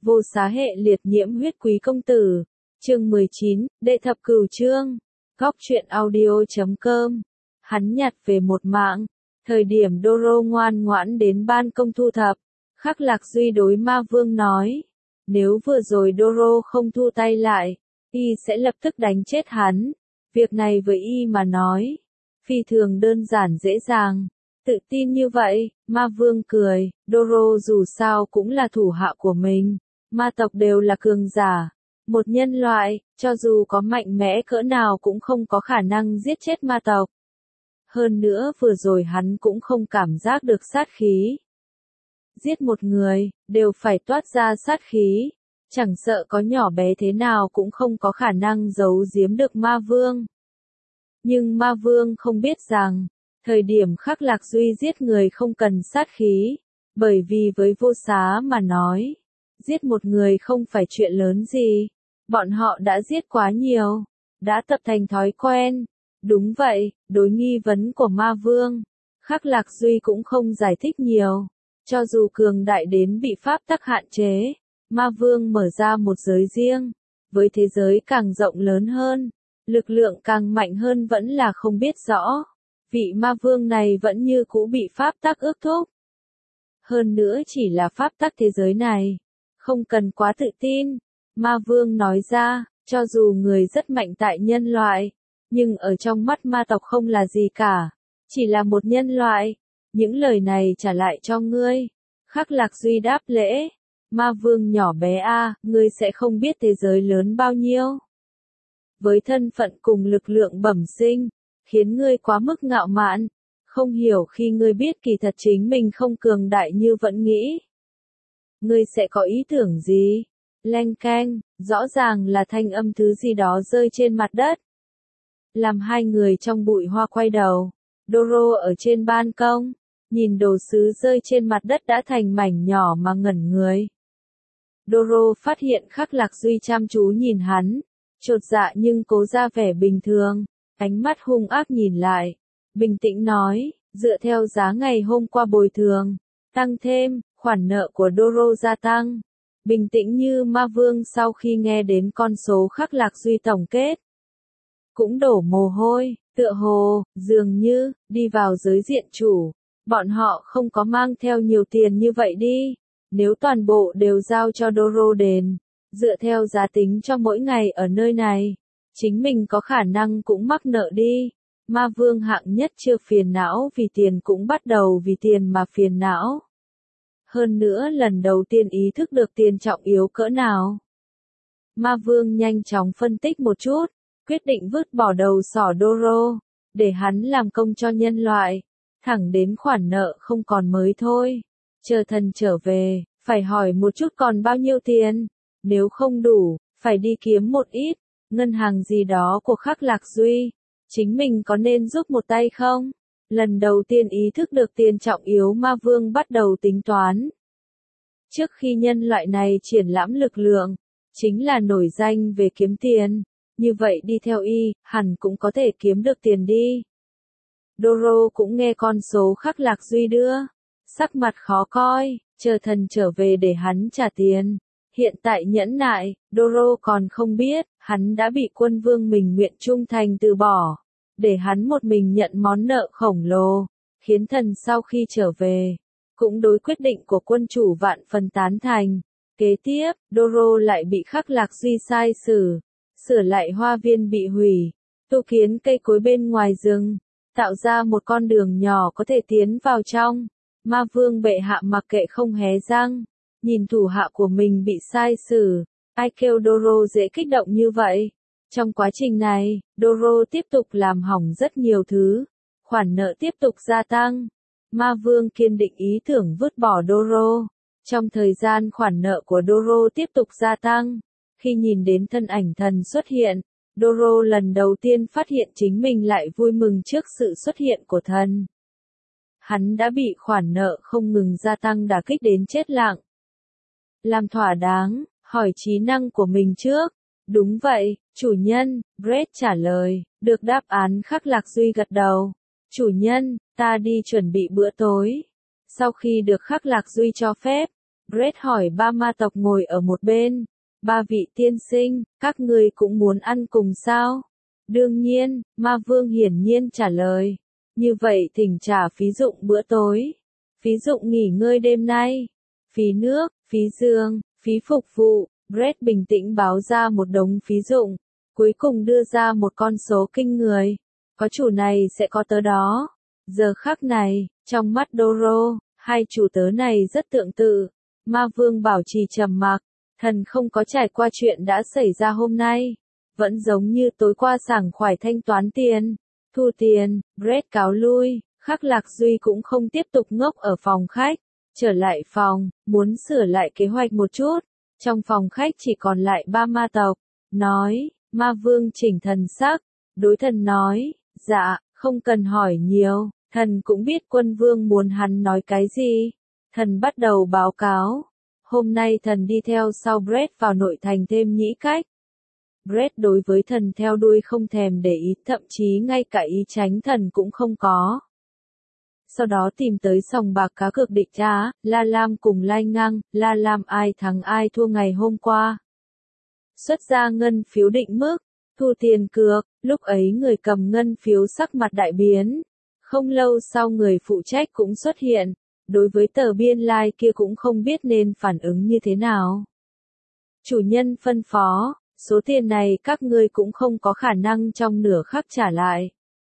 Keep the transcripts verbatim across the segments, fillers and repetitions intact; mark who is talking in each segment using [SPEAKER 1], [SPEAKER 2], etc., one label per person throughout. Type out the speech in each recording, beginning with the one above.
[SPEAKER 1] Vô Xá hệ liệt nhiễm huyết quý công tử. Chương mười chín, đệ thập cửu chương. Góc truyện audio chấm com. Hắn nhặt về một mạng. Thời điểm Doro ngoan ngoãn đến ban công thu thập, Khắc Lạc Duy đối Ma Vương nói, nếu vừa rồi Doro không thu tay lại, y sẽ lập tức đánh chết hắn. Việc này với y mà nói, phi thường đơn giản dễ dàng. Tự tin như vậy, Ma Vương cười, Doro dù sao cũng là thủ hạ của mình, ma tộc đều là cường giả. Một nhân loại, cho dù có mạnh mẽ cỡ nào cũng không có khả năng giết chết ma tộc. Hơn nữa vừa rồi hắn cũng không cảm giác được sát khí. Giết một người, đều phải toát ra sát khí. Chẳng sợ có nhỏ bé thế nào cũng không có khả năng giấu giếm được Ma Vương. Nhưng Ma Vương không biết rằng, thời điểm Khắc Lạc Duy giết người không cần sát khí, bởi vì với Vô Xá mà nói, giết một người không phải chuyện lớn gì, bọn họ đã giết quá nhiều, đã tập thành thói quen. Đúng vậy, đối nghi vấn của Ma Vương, Khắc Lạc Duy cũng không giải thích nhiều, cho dù cường đại đến bị pháp tắc hạn chế, Ma Vương mở ra một giới riêng, với thế giới càng rộng lớn hơn, lực lượng càng mạnh hơn vẫn là không biết rõ. Vị Ma Vương này vẫn như cũ bị pháp tắc ước thúc. Hơn nữa chỉ là pháp tắc thế giới này, không cần quá tự tin. Ma Vương nói ra, cho dù người rất mạnh tại nhân loại, nhưng ở trong mắt ma tộc không là gì cả, chỉ là một nhân loại. Những lời này trả lại cho ngươi. Khắc Lạc Duy đáp lễ. Ma Vương nhỏ bé a, ngươi sẽ không biết thế giới lớn bao nhiêu. Với thân phận cùng lực lượng bẩm sinh, khiến ngươi quá mức ngạo mạn, không hiểu khi ngươi biết kỳ thật chính mình không cường đại như vẫn nghĩ. Ngươi sẽ có ý tưởng gì? Leng keng, rõ ràng là thanh âm thứ gì đó rơi trên mặt đất. Làm hai người trong bụi hoa quay đầu, Doro ở trên ban công, nhìn đồ sứ rơi trên mặt đất đã thành mảnh nhỏ mà ngẩn người. Doro phát hiện Khắc Lạc Duy chăm chú nhìn hắn, chột dạ nhưng cố ra vẻ bình thường, ánh mắt hung ác nhìn lại, bình tĩnh nói, dựa theo giá ngày hôm qua bồi thường, tăng thêm, khoản nợ của Doro gia tăng. Bình tĩnh như Ma Vương sau khi nghe đến con số Khắc Lạc Duy tổng kết, cũng đổ mồ hôi, tựa hồ, dường như, đi vào giới diện chủ, bọn họ không có mang theo nhiều tiền như vậy đi, nếu toàn bộ đều giao cho Doro đền, dựa theo giá tính cho mỗi ngày ở nơi này, chính mình có khả năng cũng mắc nợ đi. Ma Vương hạng nhất chưa phiền não vì tiền cũng bắt đầu vì tiền mà phiền não. Hơn nữa lần đầu tiên ý thức được tiền trọng yếu cỡ nào. Ma Vương nhanh chóng phân tích một chút, quyết định vứt bỏ đầu sỏ Doro, để hắn làm công cho nhân loại, thẳng đến khoản nợ không còn mới thôi. Chờ thần trở về, phải hỏi một chút còn bao nhiêu tiền, nếu không đủ, phải đi kiếm một ít, ngân hàng gì đó của Khắc Lạc Duy, chính mình có nên giúp một tay không? Lần đầu tiên ý thức được tiền trọng yếu Ma Vương bắt đầu tính toán. Trước khi nhân loại này triển lãm lực lượng, chính là nổi danh về kiếm tiền, như vậy đi theo y, hẳn cũng có thể kiếm được tiền đi. Doro cũng nghe con số Khắc Lạc Duy đưa, sắc mặt khó coi, chờ thần trở về để hắn trả tiền. Hiện tại nhẫn nại, Doro còn không biết, hắn đã bị quân vương mình nguyện trung thành từ bỏ, để hắn một mình nhận món nợ khổng lồ, khiến thần sau khi trở về, cũng đối quyết định của quân chủ vạn phần tán thành. Kế tiếp, Doro lại bị Khắc Lạc Duy sai xử, sửa lại hoa viên bị hủy, tu kiến cây cối bên ngoài rừng, tạo ra một con đường nhỏ có thể tiến vào trong. Ma Vương bệ hạ mặc kệ không hé răng, nhìn thủ hạ của mình bị sai xử, ai kêu Doro dễ kích động như vậy. Trong quá trình này, Doro tiếp tục làm hỏng rất nhiều thứ, khoản nợ tiếp tục gia tăng. Ma Vương kiên định ý tưởng vứt bỏ Doro. Trong thời gian khoản nợ của Doro tiếp tục gia tăng, khi nhìn đến thân ảnh thần xuất hiện, Doro lần đầu tiên phát hiện chính mình lại vui mừng trước sự xuất hiện của thần. Hắn đã bị khoản nợ không ngừng gia tăng đả kích đến chết lặng. Làm thỏa đáng, hỏi trí năng của mình trước. Đúng vậy, chủ nhân, Brett trả lời, được đáp án Khắc Lạc Duy gật đầu. Chủ nhân, ta đi chuẩn bị bữa tối. Sau khi được Khắc Lạc Duy cho phép, Brett hỏi ba ma tộc ngồi ở một bên. Ba vị tiên sinh, các ngươi cũng muốn ăn cùng sao? Đương nhiên, ma vương hiển nhiên trả lời. Như vậy thỉnh trả phí dụng bữa tối. Phí dụng nghỉ ngơi đêm nay. Phí nước, phí giường, phí phục vụ. Brett bình tĩnh báo ra một đống phí dụng. Cuối cùng đưa ra một con số kinh người. Có chủ này sẽ có tớ đó. Giờ khắc này, trong mắt Doro, hai chủ tớ này rất tương tự. Ma vương bảo trì trầm mặc. Thần không có trải qua chuyện đã xảy ra hôm nay. Vẫn giống như tối qua sảng khoái thanh toán tiền. Thu tiền, Brett cáo lui. Khắc Lạc Duy cũng không tiếp tục ngốc ở phòng khách. Trở lại phòng, muốn sửa lại kế hoạch một chút. Trong phòng khách chỉ còn lại ba ma tộc. Nói, ma vương chỉnh thần sắc. Đối thần nói, dạ, không cần hỏi nhiều. Thần cũng biết quân vương muốn hắn nói cái gì. Thần bắt đầu báo cáo. Hôm nay thần đi theo sau Brett vào nội thành thêm nhĩ cách. Brett đối với thần theo đuôi không thèm để ý, thậm chí ngay cả ý tránh thần cũng không có. Sau đó tìm tới sòng bạc cá cược địch trá, La Lam cùng Lai Ngang, La Lam ai thắng ai thua ngày hôm qua. Xuất ra ngân phiếu định mức, thu tiền cược, lúc ấy người cầm ngân phiếu sắc mặt đại biến. Không lâu sau người phụ trách cũng xuất hiện, đối với tờ biên lai like kia cũng không biết nên phản ứng như thế nào. Chủ nhân phân phó, số tiền này các ngươi cũng không có khả năng trong nửa khắc trả lại.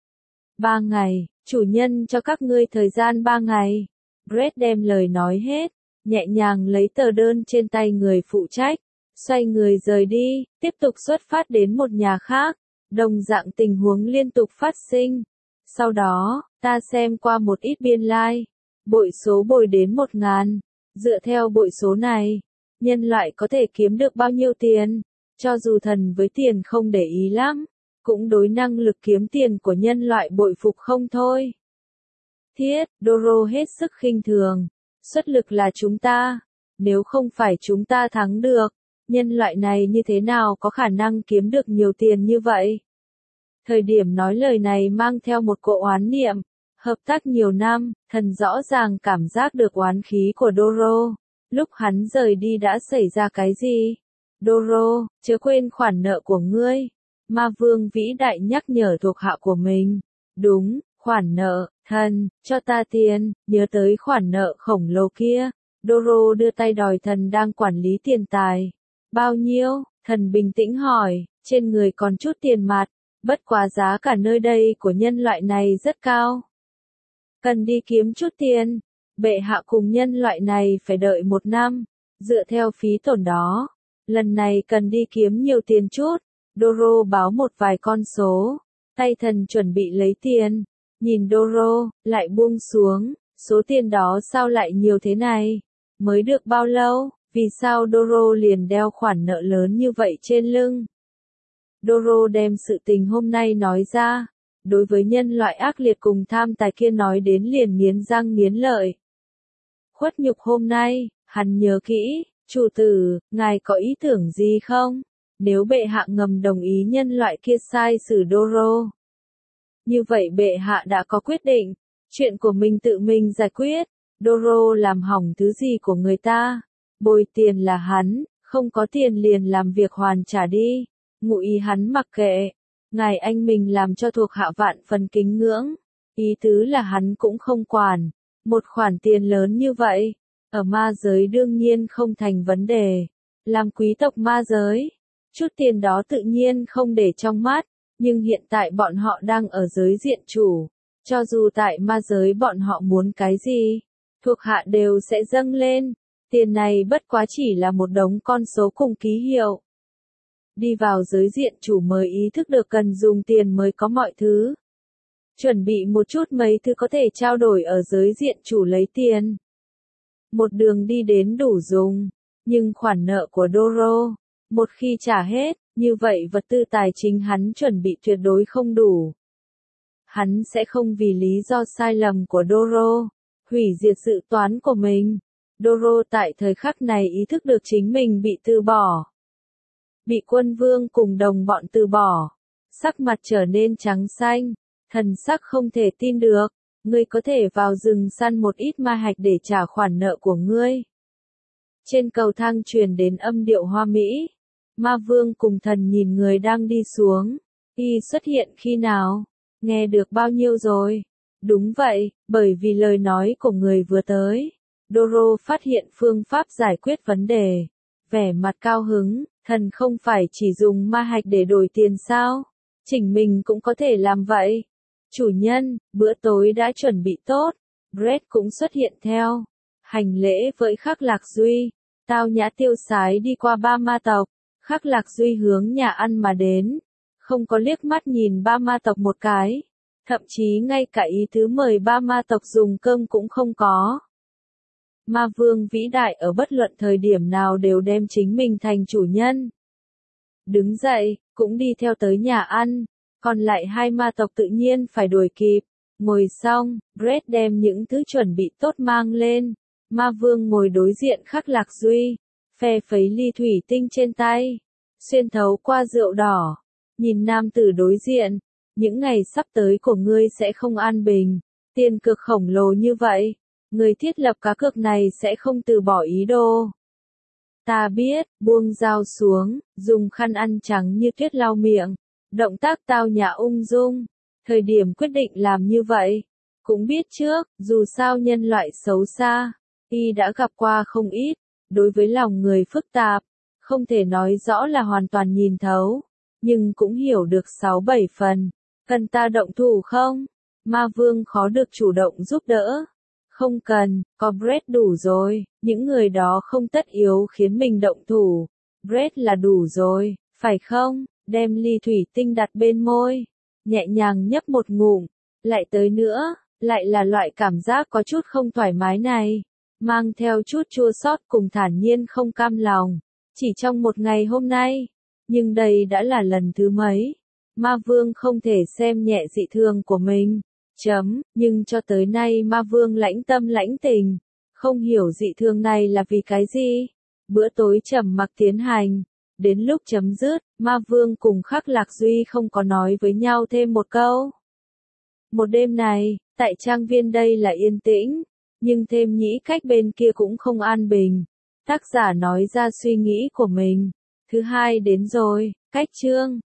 [SPEAKER 1] Ba ngày, chủ nhân cho các ngươi thời gian ba ngày. Brett đem lời nói hết, nhẹ nhàng lấy tờ đơn trên tay người phụ trách, xoay người rời đi, tiếp tục xuất phát đến một nhà khác. Đồng dạng tình huống liên tục phát sinh. Sau đó, ta xem qua một ít biên lai. Like. Bội số bồi đến một ngàn. Dựa theo bội số này, nhân loại có thể kiếm được bao nhiêu tiền? Cho dù thần với tiền không để ý lắm, cũng đối năng lực kiếm tiền của nhân loại bội phục không thôi. Thiết, Doro hết sức khinh thường. Xuất lực là chúng ta. Nếu không phải chúng ta thắng được, nhân loại này như thế nào có khả năng kiếm được nhiều tiền như vậy? Thời điểm nói lời này mang theo một cỗ oán niệm. Hợp tác nhiều năm, thần rõ ràng cảm giác được oán khí của Doro. Lúc hắn rời đi đã xảy ra cái gì? Doro, chớ quên khoản nợ của ngươi. Ma vương vĩ đại nhắc nhở thuộc hạ của mình. Đúng, khoản nợ, thần, cho ta tiền, nhớ tới khoản nợ khổng lồ kia. Doro đưa tay đòi thần đang quản lý tiền tài. Bao nhiêu? Thần bình tĩnh hỏi, trên người còn chút tiền mặt, bất quá giá cả nơi đây của nhân loại này rất cao. Cần đi kiếm chút tiền, bệ hạ cùng nhân loại này phải đợi một năm, dựa theo phí tổn đó. Lần này cần đi kiếm nhiều tiền chút. Doro báo một vài con số, tay thần chuẩn bị lấy tiền, nhìn Doro, lại buông xuống, số tiền đó sao lại nhiều thế này? Mới được bao lâu, vì sao Doro liền đeo khoản nợ lớn như vậy trên lưng? Doro đem sự tình hôm nay nói ra. Đối với nhân loại ác liệt cùng tham tài kia nói đến liền nghiến răng nghiến lợi. Khuất nhục hôm nay, hắn nhớ kỹ, chủ tử, ngài có ý tưởng gì không? Nếu bệ hạ ngầm đồng ý nhân loại kia sai xử Doro. Như vậy bệ hạ đã có quyết định, chuyện của mình tự mình giải quyết. Doro làm hỏng thứ gì của người ta? Bồi tiền là hắn, không có tiền liền làm việc hoàn trả đi. Ngụ ý hắn mặc kệ. Ngài anh mình làm cho thuộc hạ vạn phần kính ngưỡng. Ý tứ là hắn cũng không quản. Một khoản tiền lớn như vậy, ở ma giới đương nhiên không thành vấn đề. Làm quý tộc ma giới, chút tiền đó tự nhiên không để trong mắt. Nhưng hiện tại bọn họ đang ở giới diện chủ. Cho dù tại ma giới bọn họ muốn cái gì, thuộc hạ đều sẽ dâng lên. Tiền này bất quá chỉ là một đống con số cùng ký hiệu. Đi vào giới diện chủ mới ý thức được cần dùng tiền mới có mọi thứ. Chuẩn bị một chút mấy thứ có thể trao đổi ở giới diện chủ lấy tiền. Một đường đi đến đủ dùng, nhưng khoản nợ của Doro, một khi trả hết, như vậy vật tư tài chính hắn chuẩn bị tuyệt đối không đủ. Hắn sẽ không vì lý do sai lầm của Doro, hủy diệt dự toán của mình. Doro tại thời khắc này ý thức được chính mình bị từ bỏ. Bị quân vương cùng đồng bọn từ bỏ. Sắc mặt trở nên trắng xanh. Thần sắc không thể tin được. Ngươi có thể vào rừng săn một ít ma hạch để trả khoản nợ của ngươi. Trên cầu thang truyền đến âm điệu hoa mỹ. Ma vương cùng thần nhìn người đang đi xuống. Y xuất hiện khi nào? Nghe được bao nhiêu rồi? Đúng vậy, bởi vì lời nói của người vừa tới. Doro phát hiện phương pháp giải quyết vấn đề. Vẻ mặt cao hứng, thần không phải chỉ dùng ma hạch để đổi tiền sao? Chỉnh mình cũng có thể làm vậy. Chủ nhân, bữa tối đã chuẩn bị tốt. Brett cũng xuất hiện theo. Hành lễ với Khắc Lạc Duy. Tao nhã tiêu sái đi qua ba ma tộc. Khắc Lạc Duy hướng nhà ăn mà đến. Không có liếc mắt nhìn ba ma tộc một cái. Thậm chí ngay cả ý tứ mời ba ma tộc dùng cơm cũng không có. Ma vương vĩ đại ở bất luận thời điểm nào đều đem chính mình thành chủ nhân. Đứng dậy, cũng đi theo tới nhà ăn. Còn lại hai ma tộc tự nhiên phải đuổi kịp. Ngồi xong, Brett đem những thứ chuẩn bị tốt mang lên. Ma vương ngồi đối diện Khắc Lạc Duy. Phe phẩy ly thủy tinh trên tay. Xuyên thấu qua rượu đỏ. Nhìn nam tử đối diện. Những ngày sắp tới của ngươi sẽ không an bình. Tiền cược khổng lồ như vậy. Người thiết lập cá cược này sẽ không từ bỏ ý đồ. Ta biết, buông dao xuống, dùng khăn ăn trắng như tuyết lau miệng. Động tác tao nhã ung dung. Thời điểm quyết định làm như vậy. Cũng biết trước, dù sao nhân loại xấu xa. Y đã gặp qua không ít. Đối với lòng người phức tạp. Không thể nói rõ là hoàn toàn nhìn thấu. Nhưng cũng hiểu được sáu bảy phần. Cần ta động thủ không? Ma vương khó được chủ động giúp đỡ. Không cần, có Brett đủ rồi. Những người đó không tất yếu khiến mình động thủ. Brett là đủ rồi, phải không? Đem ly thủy tinh đặt bên môi. Nhẹ nhàng nhấp một ngụm. Lại tới nữa, lại là loại cảm giác có chút không thoải mái này. Mang theo chút chua xót cùng thản nhiên không cam lòng. Chỉ trong một ngày hôm nay. Nhưng đây đã là lần thứ mấy. Ma vương không thể xem nhẹ dị thường của mình. Chấm, nhưng cho tới nay ma vương lãnh tâm lãnh tình. Không hiểu dị thường này là vì cái gì. Bữa tối trầm mặc tiến hành. Đến lúc chấm dứt, ma vương cùng Khắc Lạc Duy không có nói với nhau thêm một câu. Một đêm này, tại trang viên đây là yên tĩnh. Nhưng thêm nhĩ cách bên kia cũng không an bình. Tác giả nói ra suy nghĩ của mình. Thứ hai đến rồi, cách chương.